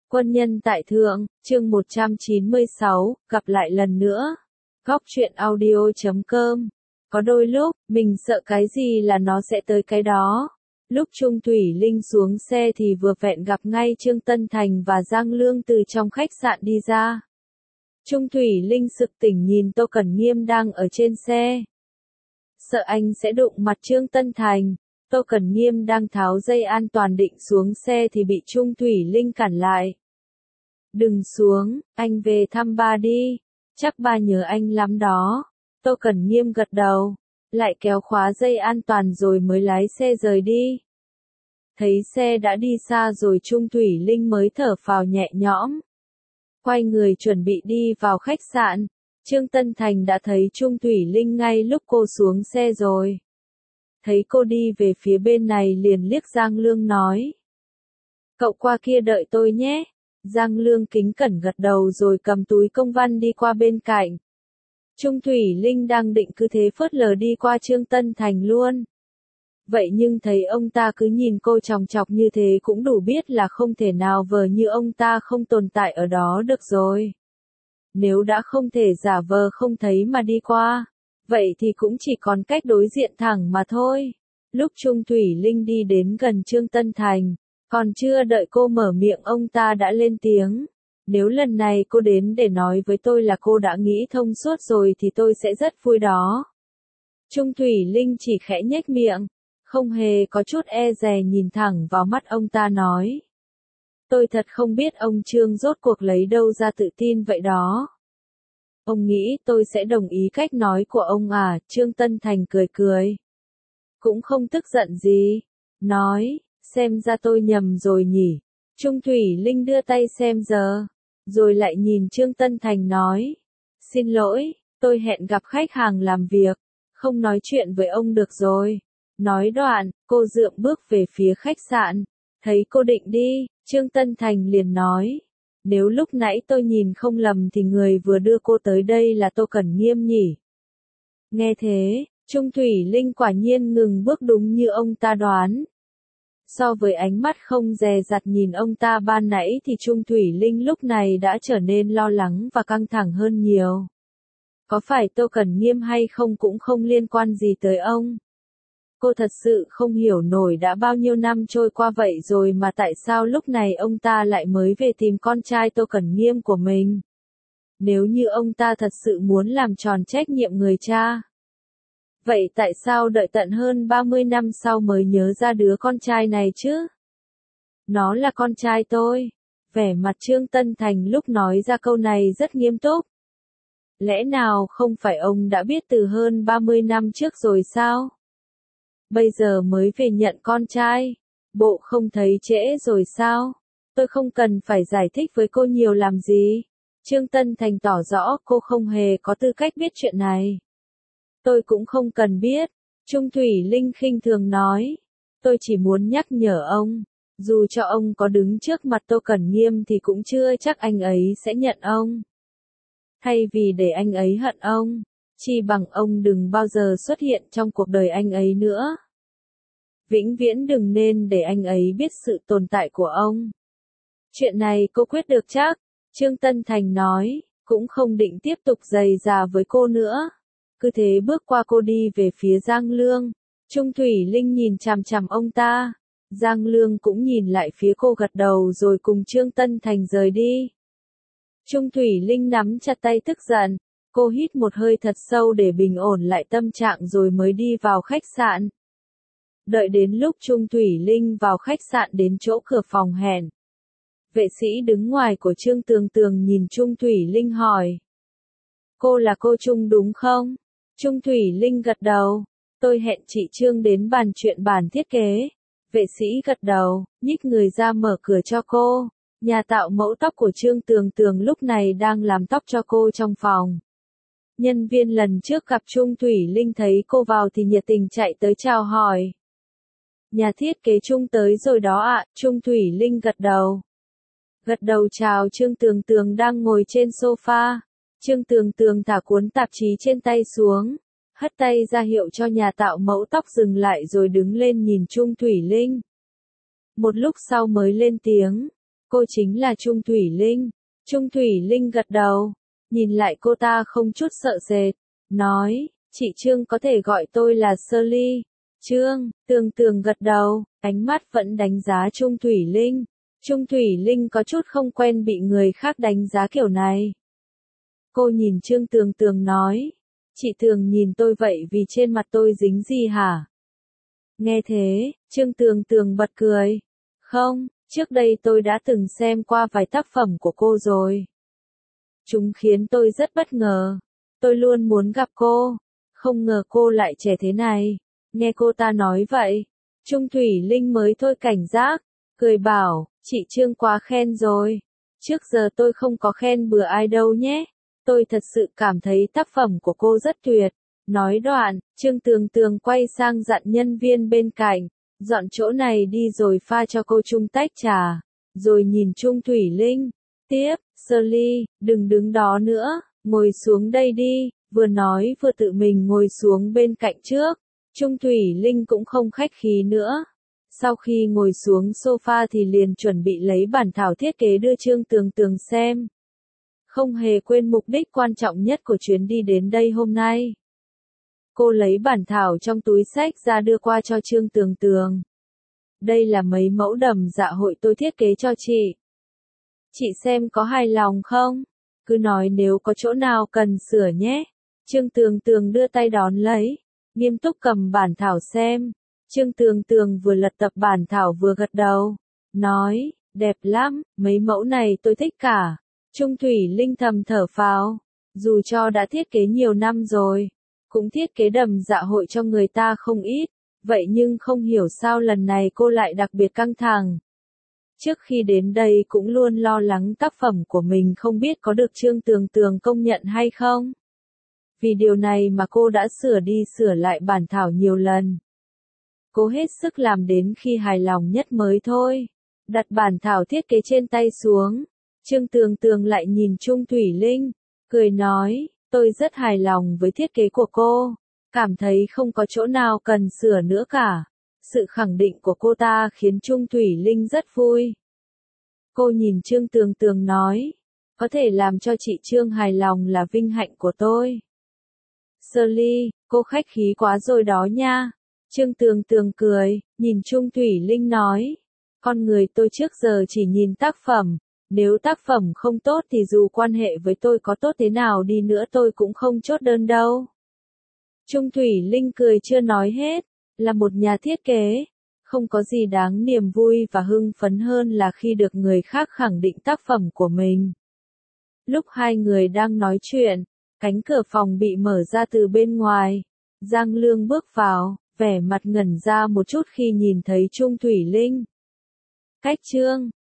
Quân nhân tại thượng, chương 196, gặp lại lần nữa. Góc truyện audio.com. Có đôi lúc, mình sợ cái gì là nó sẽ tới cái đó. Lúc Trung Thủy Linh xuống xe thì vừa vẹn gặp ngay Trương Tân Thành và Giang Lương từ trong khách sạn đi ra. Trung Thủy Linh sực tỉnh nhìn Tô Cẩn Nghiêm đang ở trên xe. Sợ anh sẽ đụng mặt Trương Tân Thành. Tô Cẩn Nghiêm đang tháo dây an toàn định xuống xe thì bị Trung Thủy Linh cản lại. Đừng xuống, anh về thăm ba đi. Chắc ba nhớ anh lắm đó. Tô Cẩn Nghiêm gật đầu, lại kéo khóa dây an toàn rồi mới lái xe rời đi. Thấy xe đã đi xa rồi Trung Thủy Linh mới thở phào nhẹ nhõm. Quay người chuẩn bị đi vào khách sạn. Trương Tân Thành đã thấy Trung Thủy Linh ngay lúc cô xuống xe rồi. Thấy cô đi về phía bên này liền liếc Giang Lương nói. Cậu qua kia đợi tôi nhé. Giang Lương kính cẩn gật đầu rồi cầm túi công văn đi qua bên cạnh. Trung Thủy Linh đang định cứ thế phớt lờ đi qua Trương Tân Thành luôn. Vậy nhưng thấy ông ta cứ nhìn cô chòng chọc như thế cũng đủ biết là không thể nào vờ như ông ta không tồn tại ở đó được rồi. Nếu đã không thể giả vờ không thấy mà đi qua, vậy thì cũng chỉ còn cách đối diện thẳng mà thôi. Lúc Trung Thủy Linh đi đến gần Trương Tân Thành, còn chưa đợi cô mở miệng ông ta đã lên tiếng. Nếu lần này cô đến để nói với tôi là cô đã nghĩ thông suốt rồi thì tôi sẽ rất vui đó. Trung Thủy Linh chỉ khẽ nhếch miệng, không hề có chút e dè nhìn thẳng vào mắt ông ta nói. Tôi thật không biết ông Trương rốt cuộc lấy đâu ra tự tin vậy đó. Ông nghĩ tôi sẽ đồng ý cách nói của ông à? Trương Tân Thành cười cười. Cũng không tức giận gì. Nói, xem ra tôi nhầm rồi nhỉ. Trung Thủy Linh đưa tay xem giờ. Rồi lại nhìn Trương Tân Thành nói. Xin lỗi, tôi hẹn gặp khách hàng làm việc. Không nói chuyện với ông được rồi. Nói đoạn, cô dượng bước về phía khách sạn. Thấy cô định đi, Trương Tân Thành liền nói. Nếu lúc nãy tôi nhìn không lầm thì người vừa đưa cô tới đây là Tô Cẩn Nghiêm nhỉ. Nghe thế, Trung Thủy Linh quả nhiên ngừng bước đúng như ông ta đoán. So với ánh mắt không dè dặt nhìn ông ta ban nãy thì Trung Thủy Linh lúc này đã trở nên lo lắng và căng thẳng hơn nhiều. Có phải Tô Cẩn Nghiêm hay không cũng không liên quan gì tới ông. Cô thật sự không hiểu nổi đã bao nhiêu năm trôi qua vậy rồi mà tại sao lúc này ông ta lại mới về tìm con trai Tô Cẩn Nghiêm của mình. Nếu như ông ta thật sự muốn làm tròn trách nhiệm người cha. Vậy tại sao đợi tận hơn 30 năm sau mới nhớ ra đứa con trai này chứ? Nó là con trai tôi. Vẻ mặt Trương Tân Thành lúc nói ra câu này rất nghiêm túc. Lẽ nào không phải ông đã biết từ hơn 30 năm trước rồi sao? Bây giờ mới về nhận con trai. Bộ không thấy trễ rồi sao? Tôi không cần phải giải thích với cô nhiều làm gì. Trương Tân Thành tỏ rõ cô không hề có tư cách biết chuyện này. Tôi cũng không cần biết. Trung Thủy Linh khinh thường nói. Tôi chỉ muốn nhắc nhở ông. Dù cho ông có đứng trước mặt Tô Cẩn Nghiêm thì cũng chưa chắc anh ấy sẽ nhận ông. Thay vì để anh ấy hận ông, chỉ bằng ông đừng bao giờ xuất hiện trong cuộc đời anh ấy nữa. Vĩnh viễn đừng nên để anh ấy biết sự tồn tại của ông. Chuyện này cô quyết được chắc, Trương Tân Thành nói, cũng không định tiếp tục giày dà với cô nữa. Cứ thế bước qua cô đi về phía Giang Lương. Trung Thủy Linh nhìn chằm chằm ông ta. Giang Lương cũng nhìn lại phía cô gật đầu rồi cùng Trương Tân Thành rời đi. Trung Thủy Linh nắm chặt tay tức giận. Cô hít một hơi thật sâu để bình ổn lại tâm trạng rồi mới đi vào khách sạn. Đợi đến lúc Trung Thủy Linh vào khách sạn đến chỗ cửa phòng hẹn. Vệ sĩ đứng ngoài của Trương Tường Tường nhìn Trung Thủy Linh hỏi. Cô là cô Trung đúng không? Trung Thủy Linh gật đầu. Tôi hẹn chị Trương đến bàn chuyện bản thiết kế. Vệ sĩ gật đầu, nhích người ra mở cửa cho cô. Nhà tạo mẫu tóc của Trương Tường Tường lúc này đang làm tóc cho cô trong phòng. Nhân viên lần trước gặp Trung Thủy Linh thấy cô vào thì nhiệt tình chạy tới chào hỏi. Nhà thiết kế Trung tới rồi đó ạ. Trung Thủy Linh gật đầu. Gật đầu chào Trương Tường Tường đang ngồi trên sofa. Trương Tường Tường thả cuốn tạp chí trên tay xuống. Hất tay ra hiệu cho nhà tạo mẫu tóc dừng lại rồi đứng lên nhìn Trung Thủy Linh. Một lúc sau mới lên tiếng. Cô chính là Trung Thủy Linh. Trung Thủy Linh gật đầu, nhìn lại cô ta không chút sợ sệt, nói, chị Trương có thể gọi tôi là Shirley. Trương, Tường Tường gật đầu, ánh mắt vẫn đánh giá Trung Thủy Linh. Trung Thủy Linh có chút không quen bị người khác đánh giá kiểu này. Cô nhìn Trương Tường Tường nói, chị thường nhìn tôi vậy vì trên mặt tôi dính gì hả? Nghe thế, Trương Tường Tường bật cười. Không, trước đây tôi đã từng xem qua vài tác phẩm của cô rồi. Chúng khiến tôi rất bất ngờ. Tôi luôn muốn gặp cô. Không ngờ cô lại trẻ thế này. Nghe cô ta nói vậy, Trung Thủy Linh mới thôi cảnh giác, cười bảo, chị Trương quá khen rồi. Trước giờ tôi không có khen bừa ai đâu nhé. Tôi thật sự cảm thấy tác phẩm của cô rất tuyệt. Nói đoạn, Trương Tường Tường quay sang dặn nhân viên bên cạnh, dọn chỗ này đi rồi pha cho cô Trung tách trà. Rồi nhìn Trung Thủy Linh, tiếp, Shirley, đừng đứng đó nữa, ngồi xuống đây đi, vừa nói vừa tự mình ngồi xuống bên cạnh trước. Trung Thủy Linh cũng không khách khí nữa. Sau khi ngồi xuống sofa thì liền chuẩn bị lấy bản thảo thiết kế đưa Trương Tường Tường xem. Không hề quên mục đích quan trọng nhất của chuyến đi đến đây hôm nay. Cô lấy bản thảo trong túi xách ra đưa qua cho Trương Tường Tường. Đây là mấy mẫu đầm dạ hội tôi thiết kế cho chị. Chị xem có hài lòng không? Cứ nói nếu có chỗ nào cần sửa nhé. Trương Tường Tường đưa tay đón lấy, nghiêm túc cầm bản thảo xem. Trương Tường Tường vừa lật tập bản thảo vừa gật đầu, nói, đẹp lắm, mấy mẫu này tôi thích cả. Trung Thủy Linh thầm thở phào, dù cho đã thiết kế nhiều năm rồi, cũng thiết kế đầm dạ hội cho người ta không ít, vậy nhưng không hiểu sao lần này cô lại đặc biệt căng thẳng. Trước khi đến đây cũng luôn lo lắng tác phẩm của mình không biết có được Trương Tường Tường công nhận hay không. Vì điều này mà cô đã sửa đi sửa lại bản thảo nhiều lần. Cô hết sức làm đến khi hài lòng nhất mới thôi. Đặt bản thảo thiết kế trên tay xuống. Trương Tường Tường lại nhìn Trung Thủy Linh, cười nói, tôi rất hài lòng với thiết kế của cô. Cảm thấy không có chỗ nào cần sửa nữa cả. Sự khẳng định của cô ta khiến Trung Thủy Linh rất vui. Cô nhìn Trương Tường Tường nói, có thể làm cho chị Trương hài lòng là vinh hạnh của tôi. Shirley, cô khách khí quá rồi đó nha. Trương Tường Tường cười, nhìn Trung Thủy Linh nói, con người tôi trước giờ chỉ nhìn tác phẩm, nếu tác phẩm không tốt thì dù quan hệ với tôi có tốt thế nào đi nữa tôi cũng không chốt đơn đâu. Trung Thủy Linh cười chưa nói hết, là một nhà thiết kế, không có gì đáng niềm vui và hưng phấn hơn là khi được người khác khẳng định tác phẩm của mình. Lúc hai người đang nói chuyện, cánh cửa phòng bị mở ra từ bên ngoài. Giang Lương bước vào, vẻ mặt ngẩn ra một chút khi nhìn thấy Trung Thủy Linh. Cách Trương,